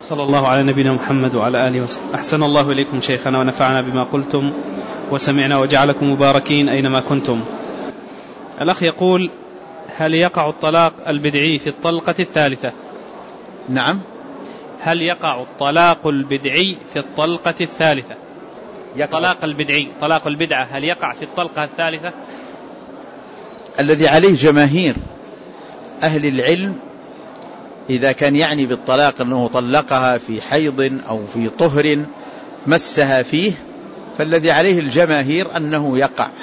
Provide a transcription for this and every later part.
صلى الله على نبينا محمد وعلى آله وسلم. أحسن الله إليكم شيخنا ونفعنا بما قلتم وسمعنا وجعلكم مباركين أينما كنتم. الأخ يقول: هل يقع الطلاق البدعي في الطلقة الثالثة؟ نعم. هل يقع الطلاق البدعي في الطلقة الثالثة؟ طلاق البدعي، طلاق البدعة، هل يقع في الطلقة الثالثة؟ الذي عليه جماهير أهل العلم إذا كان يعني بالطلاق أنه طلقها في حيض أو في طهر مسها فيه، فالذي عليه الجماهير أنه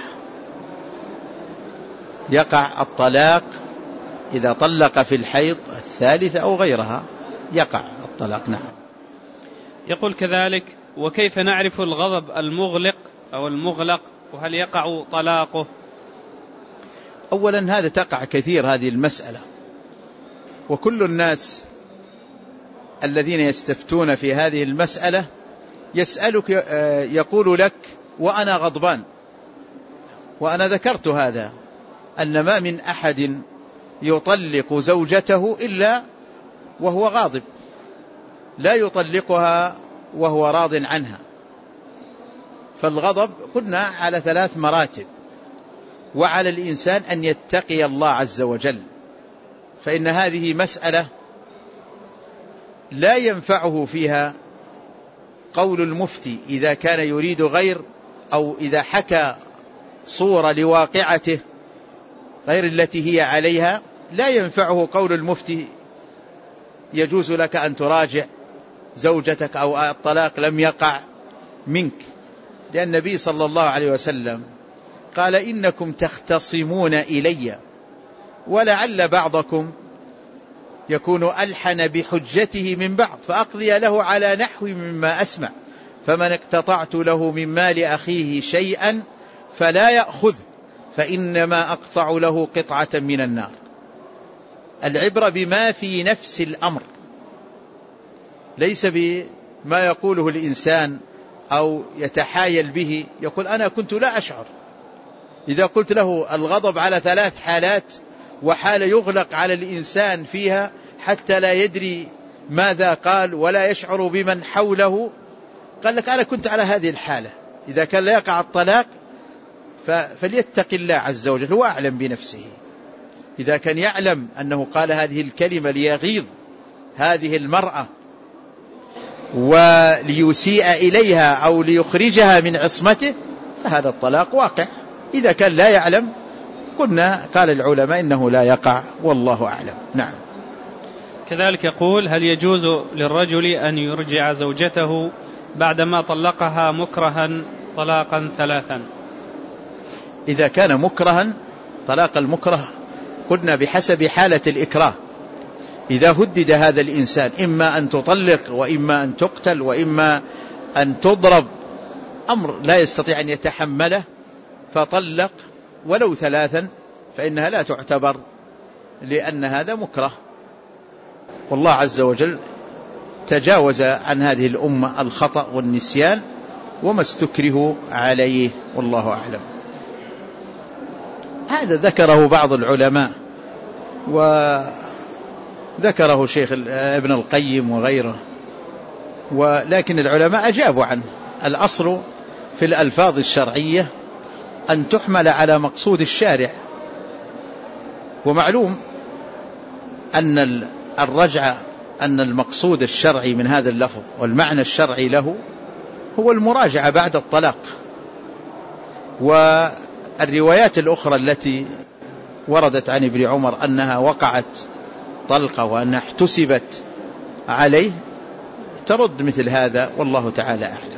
يقع الطلاق إذا طلق في الحيض الثالثة أو غيرها، يقع الطلاق. نعم. يقول كذلك: وكيف نعرف الغضب المغلق أو المغلق، وهل يقع طلاقه؟ أولا هذا تقع كثير هذه المسألة، وكل الناس الذين يستفتون في هذه المسألة يسألك يقول لك: وأنا غضبان. وأنا ذكرت هذا، أن ما من أحد يطلق زوجته إلا وهو غاضب، لا يطلقها وهو راض عنها. فالغضب قلنا على 3 مراتب، وعلى الإنسان أن يتقي الله عز وجل، فإن هذه مسألة لا ينفعه فيها قول المفتي إذا كان يريد غير، أو إذا حكى صورة لواقعته غير التي هي عليها، لا ينفعه قول المفتي: يجوز لك أن تراجع زوجتك أو الطلاق لم يقع منك، لأن النبي صلى الله عليه وسلم قال: إنكم تختصمون إلي ولعل بعضكم يكون ألحن بحجته من بعض، فأقضي له على نحو مما أسمع، فمن اقتطعت له من مال أخيه شيئا فلا يأخذ، فإنما أقطع له قطعة من النار. العبرة بما في نفس الأمر، ليس بما يقوله الإنسان أو يتحايل به، يقول: أنا كنت لا أشعر. إذا قلت له الغضب على 3 حالات، وحالة يغلق على الإنسان فيها حتى لا يدري ماذا قال ولا يشعر بمن حوله، قال لك: أنا كنت على هذه الحالة. إذا كان لا يقع الطلاق فليتق الله عز وجل، هو أعلم بنفسه. إذا كان يعلم أنه قال هذه الكلمة ليغيظ هذه المرأة وليسيء إليها أو ليخرجها من عصمته، فهذا الطلاق واقع. إذا كان لا يعلم، قلنا قال العلماء إنه لا يقع، والله أعلم. نعم. كذلك يقول: هل يجوز للرجل أن يرجع زوجته بعدما طلقها مكرها طلاقا 3؟ إذا كان مكرها، طلاق المكره قلنا بحسب حالة الإكراه. إذا هدد هذا الإنسان إما أن تطلق وإما أن تقتل وإما أن تضرب، أمر لا يستطيع أن يتحمله، فطلق ولو 3، فإنها لا تعتبر، لأن هذا مكره. والله عز وجل تجاوز عن هذه الأمة الخطأ والنسيان وما استكره عليه، والله أعلم. هذا ذكره بعض العلماء، وذكره شيخ ابن القيم وغيره، ولكن العلماء أجابوا عنه. الأصل في الألفاظ الشرعية أن تحمل على مقصود الشارع، ومعلوم أن الرجعة، أن المقصود الشرعي من هذا اللفظ والمعنى الشرعي له هو المراجعة بعد الطلاق. والروايات الأخرى التي وردت عن ابن عمر أنها وقعت طلقة وأنها احتسبت عليه ترد مثل هذا، والله تعالى أعلم.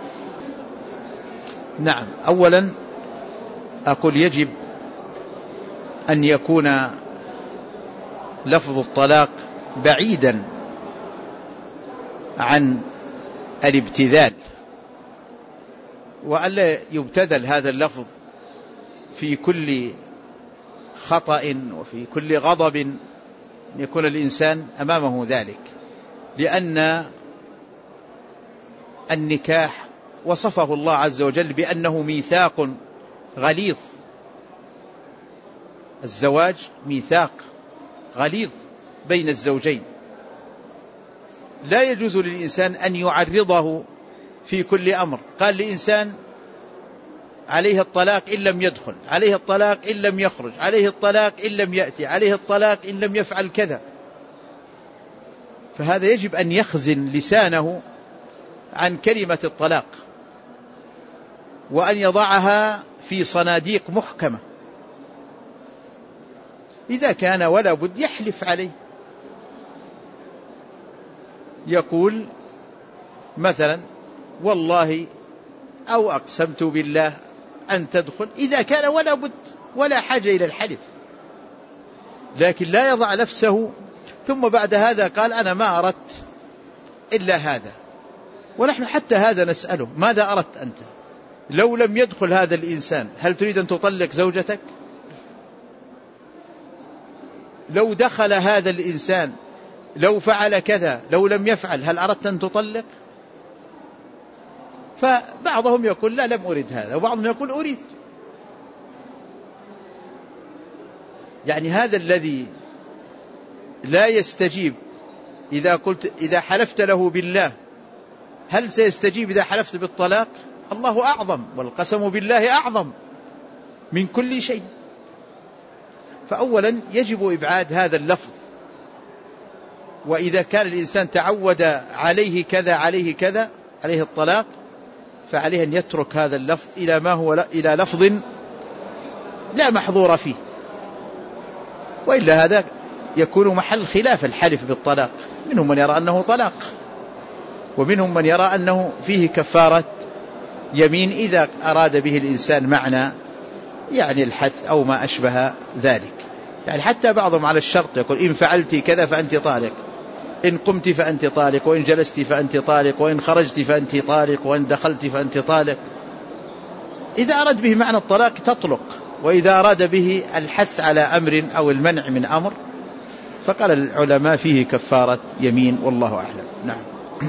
نعم. أولا أقول يجب أن يكون لفظ الطلاق بعيدا عن الابتذال، وألا يبتذل هذا اللفظ في كل خطأ وفي كل غضب، أن يكون الإنسان أمامه ذلك، لأن النكاح وصفه الله عز وجل بأنه ميثاق غليظ. الزواج ميثاق غليظ بين الزوجين، لا يجوز للإنسان أن يعرضه في كل أمر. قال لإنسان عليه الطلاق إن لم يدخل، عليه الطلاق إن لم يخرج، عليه الطلاق إن لم يأتي، عليه الطلاق إن لم يفعل كذا، فهذا يجب أن يخزن لسانه عن كلمة الطلاق، وأن يضعها في صناديق محكمة. إذا كان ولا بد يحلف عليه، يقول مثلا والله أو أقسمت بالله أن تدخل، إذا كان ولا بد ولا حاجة إلى الحلف، لكن لا يضع نفسه ثم بعد هذا قال أنا ما أردت إلا هذا. ونحن حتى هذا نسأله ماذا أردت أنت؟ لو لم يدخل هذا الإنسان هل تريد أن تطلق زوجتك؟ لو دخل هذا الإنسان لو فعل كذا لو لم يفعل هل أردت أن تطلق؟ فبعضهم يقول لا لم أريد هذا، وبعضهم يقول أريد. يعني هذا الذي لا يستجيب إذا حلفت له بالله هل سيستجيب إذا حلفت بالطلاق؟ الله أعظم، والقسم بالله أعظم من كل شيء. فأولا يجب إبعاد هذا اللفظ، وإذا كان الإنسان تعود عليه كذا عليه كذا عليه الطلاق، فعليه أن يترك هذا اللفظ إلى ما هو إلى لفظ لا محظور فيه، وإلا هذا يكون محل خلاف الحلف بالطلاق. منهم من يرى أنه طلاق، ومنهم من يرى أنه فيه كفارة يمين إذا أراد به الإنسان معنى يعني الحث أو ما أشبه ذلك. يعني حتى بعضهم على الشرط يقول إن فعلت كذا فأنت طالق، إن قمت فأنت طالق، وإن جلست فأنت طالق، وإن خرجت فأنت طالق، وإن دخلت فأنت طالق. إذا أراد به معنى الطلاق تطلق، وإذا أراد به الحث على أمر أو المنع من أمر فقال العلماء فيه كفارة يمين، والله أعلم. نعم.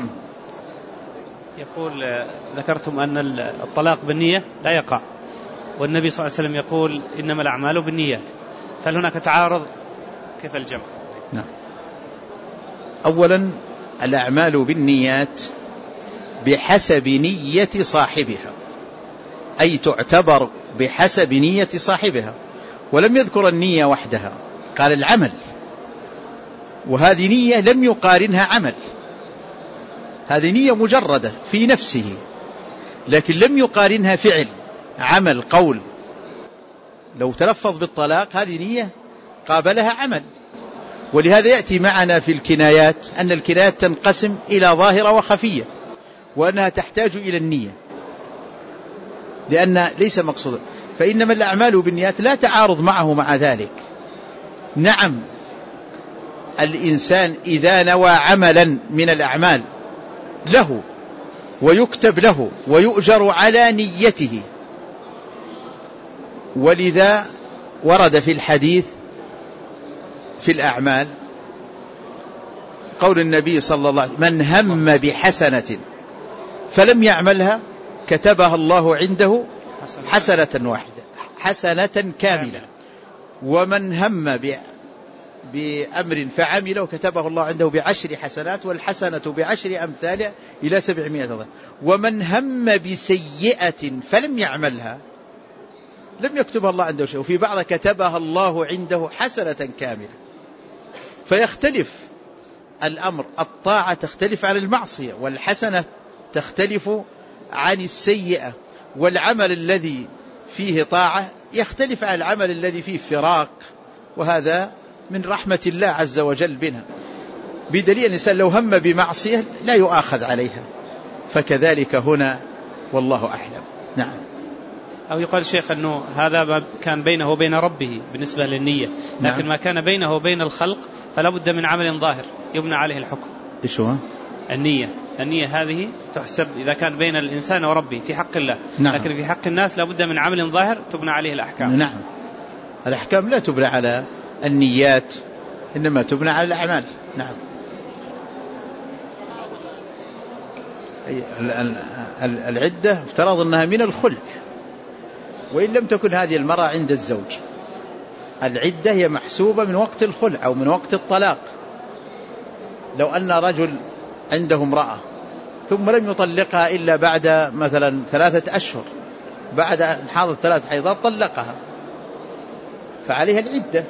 يقول ذكرتم أن الطلاق بالنية لا يقع، والنبي صلى الله عليه وسلم يقول إنما الأعمال بالنيات، فهل هناك تعارض؟ كيف الجمع؟ نعم. أولا الأعمال بالنيات بحسب نية صاحبها، أي تعتبر بحسب نية صاحبها، ولم يذكر النية وحدها، قال العمل، وهذه نية لم يقارنها عمل، هذه نية مجردة في نفسه لكن لم يقارنها فعل عمل قول. لو تلفظ بالطلاق هذه نية قابلها عمل. ولهذا يأتي معنا في الكنايات أن الكنايات تنقسم إلى ظاهرة وخفية، وأنها تحتاج إلى النية لأن ليس مقصودا. فإنما الأعمال بالنيات لا تعارض معه مع ذلك. نعم، الإنسان إذا نوى عملا من الأعمال له ويكتب له ويؤجر على نيته، ولذا ورد في الحديث في الأعمال قول النبي صلى الله عليه وسلم من هم بحسنة فلم يعملها كتبها الله عنده حسنة واحدة، حسنة كاملة. ومن هم بأمر فعمله كتبه الله عنده ب10 حسنات، والحسنة ب10 أمثالها إلى 700 ضعف. ومن هم بسيئة فلم يعملها لم يكتبها الله عنده شيء، وفي بعض كتبها الله عنده حسنة كاملة. فيختلف الأمر، الطاعة تختلف عن المعصية، والحسنة تختلف عن السيئة، والعمل الذي فيه طاعة يختلف عن العمل الذي فيه فراق، وهذا من رحمة الله عز وجل بنا. بدليل الإنسان لو هم بمعصية لا يؤاخذ عليها، فكذلك هنا والله أعلم. نعم. أو يقال شيخ أنه هذا ما كان بينه وبين ربه بالنسبة للنية، لكن نعم. ما كان بينه وبين الخلق فلا بد من عمل ظاهر يبنى عليه الحكم. إيش هو؟ النية هذه تحسب إذا كان بين الإنسان وربه في حق الله، نعم. لكن في حق الناس لا بد من عمل ظاهر تبنى عليه الأحكام. نعم، الأحكام لا تبنى على النيات، إنما تبنى على الأعمال. نعم. العدة افترض أنها من الخلع، وإن لم تكن هذه المرأة عند الزوج. العدة هي محسوبة من وقت الخلع أو من وقت الطلاق. لو أن رجل عنده امرأة ثم لم يطلقها إلا بعد مثلا 3 أشهر، بعد أن حاضت 3 حيضات طلقها، فعليها العدة.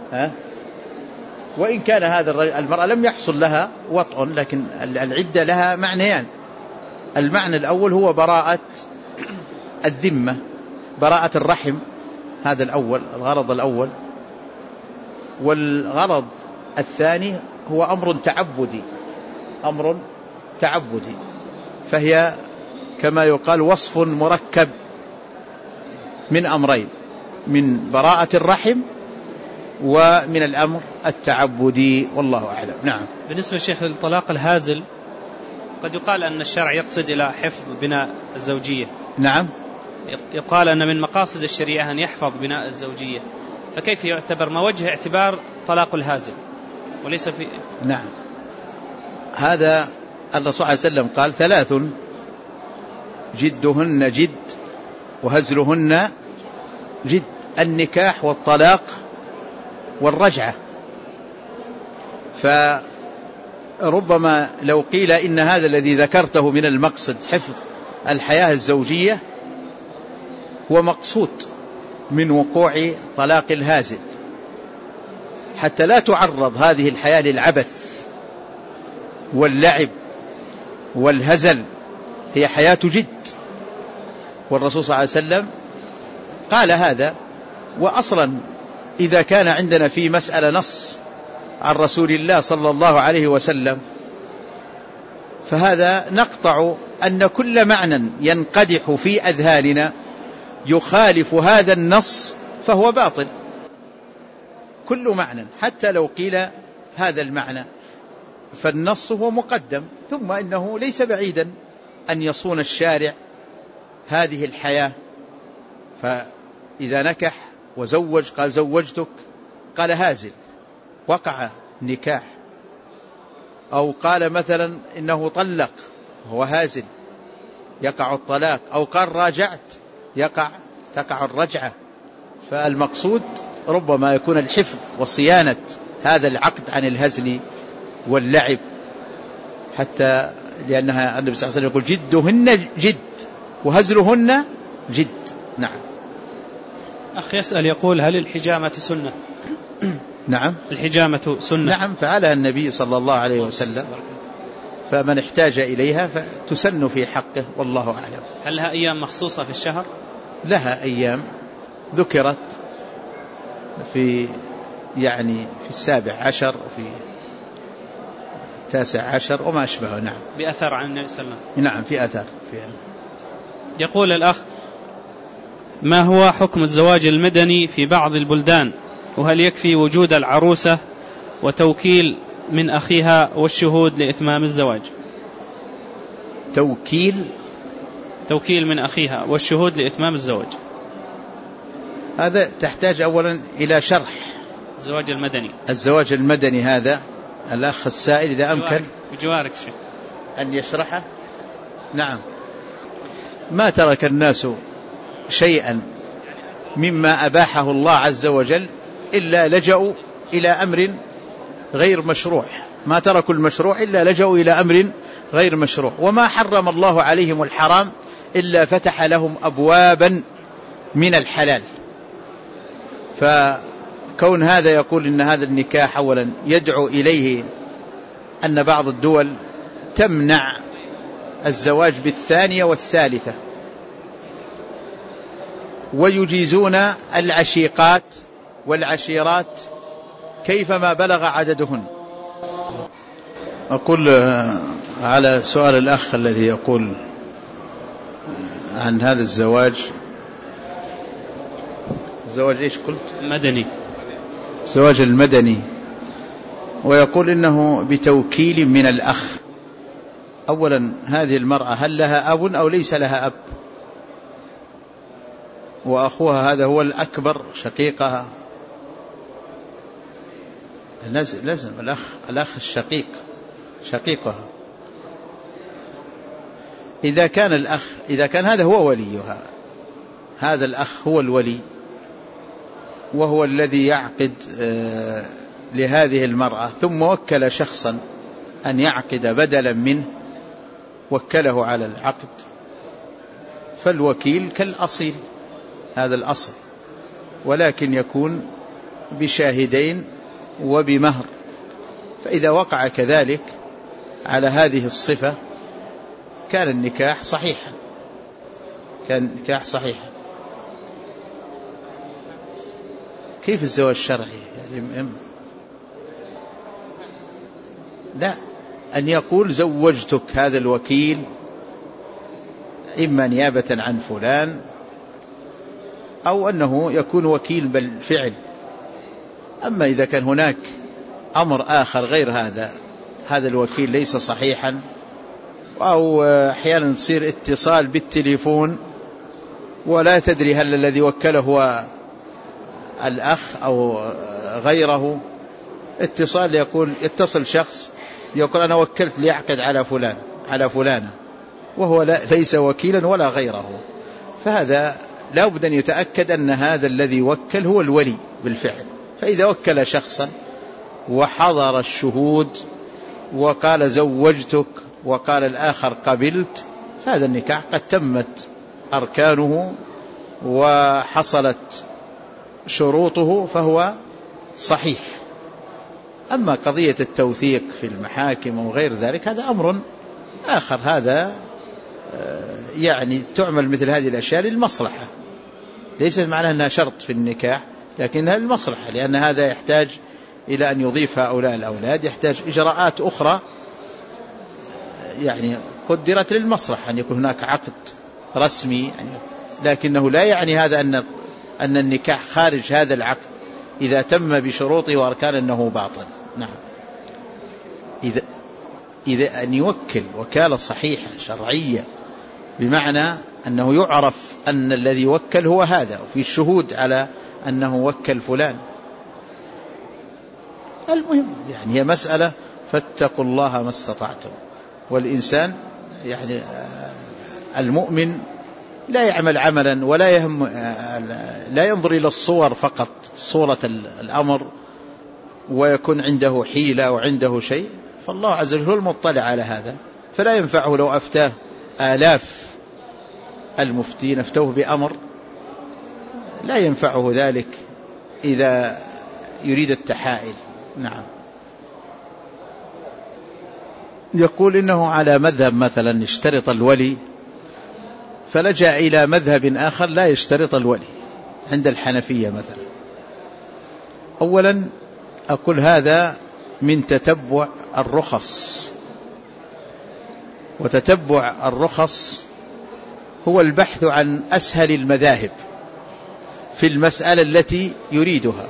وإن كان هذا المرأة لم يحصل لها وطء، لكن العدة لها معنيان. المعنى الأول هو براءة الذمة، براءة الرحم، هذا الأول، الغرض الأول. والغرض الثاني هو أمر تعبدي، أمر تعبدي، فهي كما يقال وصف مركب من أمرين، من براءة الرحم ومن الأمر التعبدي، والله أعلم. نعم. بالنسبة للشيخ للطلاق الهازل، قد يقال أن الشرع يقصد إلى حفظ بناء الزوجية. نعم. يقال أن من مقاصد الشريعة أن يحفظ بناء الزوجية، فكيف يعتبر، ما وجه اعتبار طلاق الهازل وليس في؟ نعم، هذا الرسول صلى الله عليه وسلم قال 3 جدهن جد وهزلهن جد: النكاح والطلاق والرجعة. فربما لو قيل إن هذا الذي ذكرته من المقصد حفظ الحياة الزوجية هو مقصود من وقوع طلاق الهازل، حتى لا تعرض هذه الحياة للعبث واللعب والهزل، هي حياة جد. والرسول صلى الله عليه وسلم قال هذا. وأصلا إذا كان عندنا في مسألة نص عن رسول الله صلى الله عليه وسلم، فهذا نقطع أن كل معنى ينقدح في أذهاننا يخالف هذا النص فهو باطل، كل معنى حتى لو قيل هذا المعنى، فالنص هو مقدم. ثم إنه ليس بعيدا أن يصون الشارع هذه الحياة، فإذا نكح وزوج قال زوجتك، قال هازل، وقع نكاح. أو قال مثلا إنه طلق وهو هازل، يقع الطلاق. أو قال راجعت، تقع الرجعة. فالمقصود ربما يكون الحفظ وصيانة هذا العقد عن الهزل واللعب، حتى لأنها النبي صلى الله عليه وسلم يقول جدهن جد وهزلهن جد. نعم. أخ يسأل يقول: هل الحجامة سنة؟ نعم، الحجامة سنة. نعم، فعلها النبي صلى الله عليه وسلم، فمن احتاج إليها فتسن في حقه، والله أعلم. هل لها أيام مخصوصة في الشهر؟ لها أيام ذكرت في 17 وفي 19 وما أشبهه. نعم، بأثر عن النبي صلى الله عليه وسلم. نعم، في أثر فيها. يقول الأخ: ما هو حكم الزواج المدني في بعض البلدان؟ وهل يكفي وجود العروسة وتوكيل من أخيها والشهود لإتمام الزواج؟ توكيل من أخيها والشهود لإتمام الزواج، هذا تحتاج أولا إلى شرح. الزواج المدني هذا الأخ السائل إذا أمكن بجوارك شيء أن يشرحه. نعم. ما ترك الناس شيئا مما أباحه الله عز وجل إلا لجأوا إلى أمر غير مشروع، ما تركوا المشروع إلا لجأوا إلى أمر غير مشروع. وما حرم الله عليهم الحرام إلا فتح لهم أبوابا من الحلال. فكون هذا يقول إن هذا النكاح أولا يدعو إليه أن بعض الدول تمنع الزواج بالثانية والثالثة، ويجيزون العشيقات والعشيرات كيفما بلغ عددهن. أقول على سؤال الأخ الذي يقول عن هذا الزواج إيش قلت؟ مدني، الزواج المدني، ويقول إنه بتوكيل من الأخ. أولا هذه المرأة هل لها أب أو ليس لها أب؟ وأخوها هذا هو الأكبر شقيقها، لازم الأخ الشقيق شقيقها. إذا كان هذا هو وليها، هذا الأخ هو الولي وهو الذي يعقد لهذه المرأة، ثم وكل شخصا أن يعقد بدلا منه وكله على العقد، فالوكيل كالأصيل، هذا الأصل، ولكن يكون بشاهدين وبمهر. فإذا وقع كذلك على هذه الصفة كان النكاح صحيحا، كان النكاح صحيحا. كيف الزواج الشرعي؟ يعني لا، أن يقول زوجتك، هذا الوكيل إما نيابة عن فلان أو أنه يكون وكيل بالفعل. أما إذا كان هناك أمر آخر غير هذا الوكيل ليس صحيحا، أو أحيانا تصير اتصال بالتليفون ولا تدري هل الذي وكله هو الأخ أو غيره، اتصال يقول يتصل شخص يقول أنا وكلت ليعقد على فلان على فلانة، وهو ليس وكيلا ولا غيره. فهذا لا بد أن يتأكد أن هذا الذي وكل هو الولي بالفعل. فإذا وكل شخصا وحضر الشهود وقال زوجتك وقال الآخر قبلت، فهذا النكاح قد تمت أركانه وحصلت شروطه فهو صحيح. أما قضية التوثيق في المحاكم وغير ذلك هذا أمر آخر، هذا يعني تعمل مثل هذه الأشياء للمصلحة، ليس معنى أنها شرط في النكاح، لكنها للمصلحة، لأن هذا يحتاج إلى أن يضيف هؤلاء الأولاد، يحتاج إجراءات أخرى يعني قدرت للمصلحة، أن يكون هناك عقد رسمي يعني، لكنه لا يعني هذا أن النكاح خارج هذا العقد إذا تم بشروطه وأركان أنه باطل. نعم، إذا أن يوكل وكالة صحيحة شرعية، بمعنى أنه يعرف أن الذي وكل هو هذا، وفي الشهود على أنه وكل فلان. المهم يعني هي مسألة فاتقوا الله ما استطعتم. والإنسان يعني المؤمن لا يعمل عملا ولا يهم، لا ينظر إلى الصور فقط، صورة الأمر، ويكون عنده حيلة وعنده شيء، فالله عز وجل هو المطلع على هذا. فلا ينفعه لو أفتاه آلاف المفتين أفتوه بأمر، لا ينفعه ذلك إذا يريد التحائل. نعم. يقول إنه على مذهب مثلا يشترط الولي، فلجأ إلى مذهب آخر لا يشترط الولي عند الحنفية مثلا. أولا أقول هذا من تتبع الرخص، وتتبع الرخص هو البحث عن أسهل المذاهب في المسألة التي يريدها.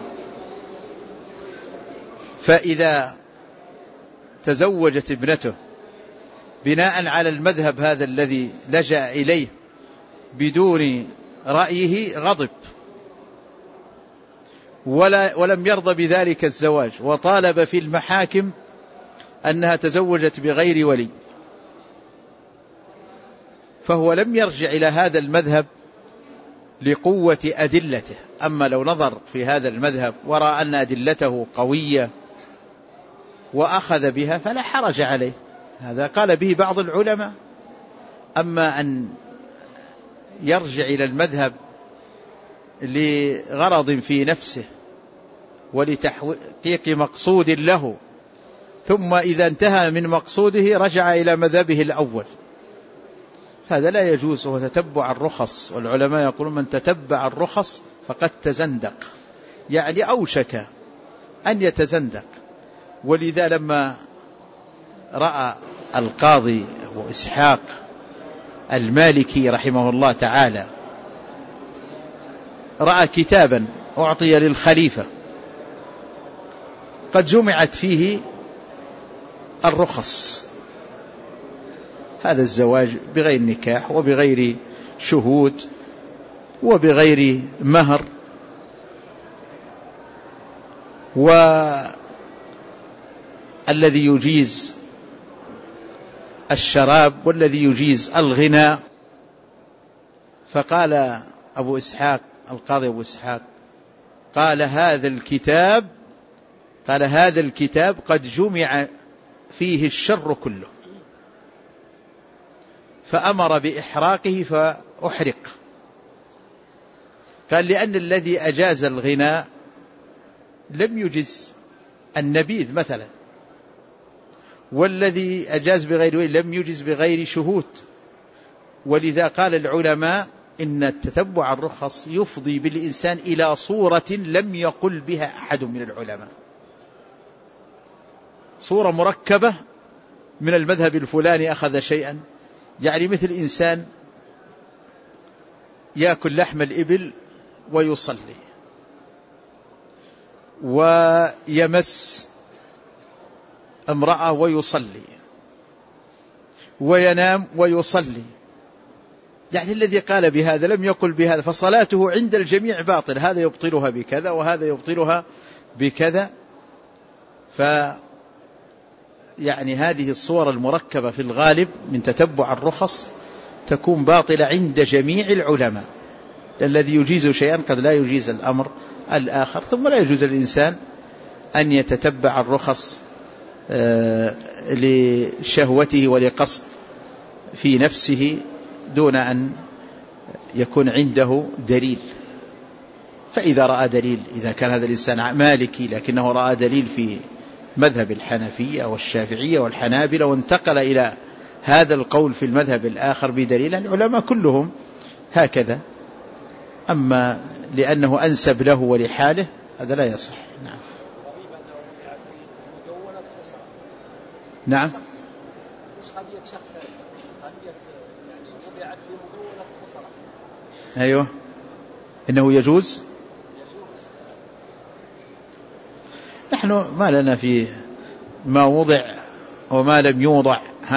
فإذا تزوجت ابنته بناء على المذهب هذا الذي لجأ إليه بدون رأيه غضب ولم يرضى بذلك الزواج، وطالب في المحاكم أنها تزوجت بغير ولي، فهو لم يرجع إلى هذا المذهب لقوة أدلته. أما لو نظر في هذا المذهب ورأى أن أدلته قوية وأخذ بها فلا حرج عليه، هذا قال به بعض العلماء. أما أن يرجع إلى المذهب لغرض في نفسه ولتحقيق مقصود له، ثم إذا انتهى من مقصوده رجع إلى مذهبه الأول، هذا لا يجوز. هو تتبع الرخص، والعلماء يقولون من تتبع الرخص فقد تزندق، يعني أوشك أن يتزندق. ولذا لما رأى القاضي أبو إسحاق المالكي رحمه الله تعالى، رأى كتابا أعطي للخليفة قد جمعت فيه الرخص، هذا الزواج بغير نكاح وبغير شهود وبغير مهر، والذي يجيز الشراب والذي يجيز الغناء. فقال أبو إسحاق القاضي أبو إسحاق قال هذا الكتاب قد جمع فيه الشر كله، فأمر بإحراقه فأحرق. قال لأن الذي أجاز الغناء لم يجز النبيذ مثلا، والذي أجاز بغير لم يجز بغير شهود. ولذا قال العلماء إن تتبع الرخص يفضي بالإنسان إلى صورة لم يقل بها أحد من العلماء، صورة مركبة من المذهب الفلاني أخذ شيئا، يعني مثل إنسان يأكل لحم الإبل ويصلي، ويمس امرأة ويصلي، وينام ويصلي، يعني الذي قال بهذا لم يقل بهذا، فصلاته عند الجميع باطل، هذا يبطلها بكذا وهذا يبطلها بكذا. يعني هذه الصور المركبة في الغالب من تتبع الرخص تكون باطلة عند جميع العلماء. الذي يجيز شيئا قد لا يجيز الأمر الآخر. ثم لا يجوز للإنسان أن يتتبع الرخص لشهوته ولقصد في نفسه دون أن يكون عنده دليل. فإذا رأى دليل، إذا كان هذا الإنسان مالكي لكنه رأى دليل في مذهب الحنفية والشافعية والحنابلة وانتقل إلى هذا القول في المذهب الآخر بدليل، العلماء كلهم هكذا. أما لأنه أنسب له ولحاله هذا لا يصح. نعم. نعم. أيوه، إنه يجوز. نحن ما لنا في ما وضع وما لم يوضع،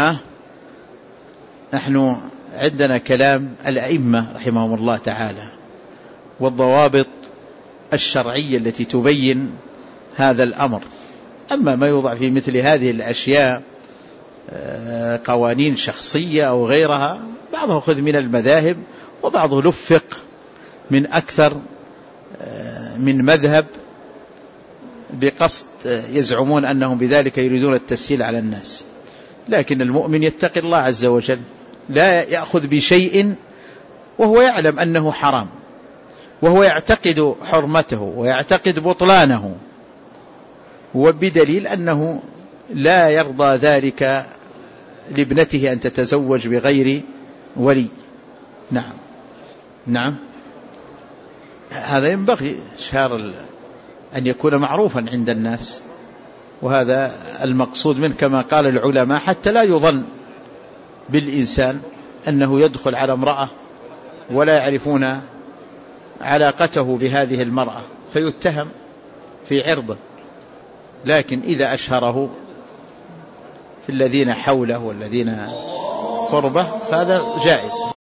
نحن عندنا كلام الأئمة رحمهم الله تعالى والضوابط الشرعية التي تبين هذا الأمر. أما ما يوضع في مثل هذه الأشياء قوانين شخصية أو غيرها، بعضه خذ من المذاهب وبعضه لفق من أكثر من مذهب بقصد يزعمون أنهم بذلك يريدون التسهيل على الناس. لكن المؤمن يتقي الله عز وجل، لا يأخذ بشيء وهو يعلم أنه حرام، وهو يعتقد حرمته ويعتقد بطلانه، وبدليل أنه لا يرضى ذلك لابنته أن تتزوج بغير ولي. نعم. نعم، هذا ينبغي إشهار أن يكون معروفا عند الناس، وهذا المقصود منه كما قال العلماء، حتى لا يظن بالإنسان أنه يدخل على امرأة ولا يعرفون علاقته بهذه المرأة فيتهم في عرضه. لكن إذا أشهره في الذين حوله والذين قربه فهذا جائز.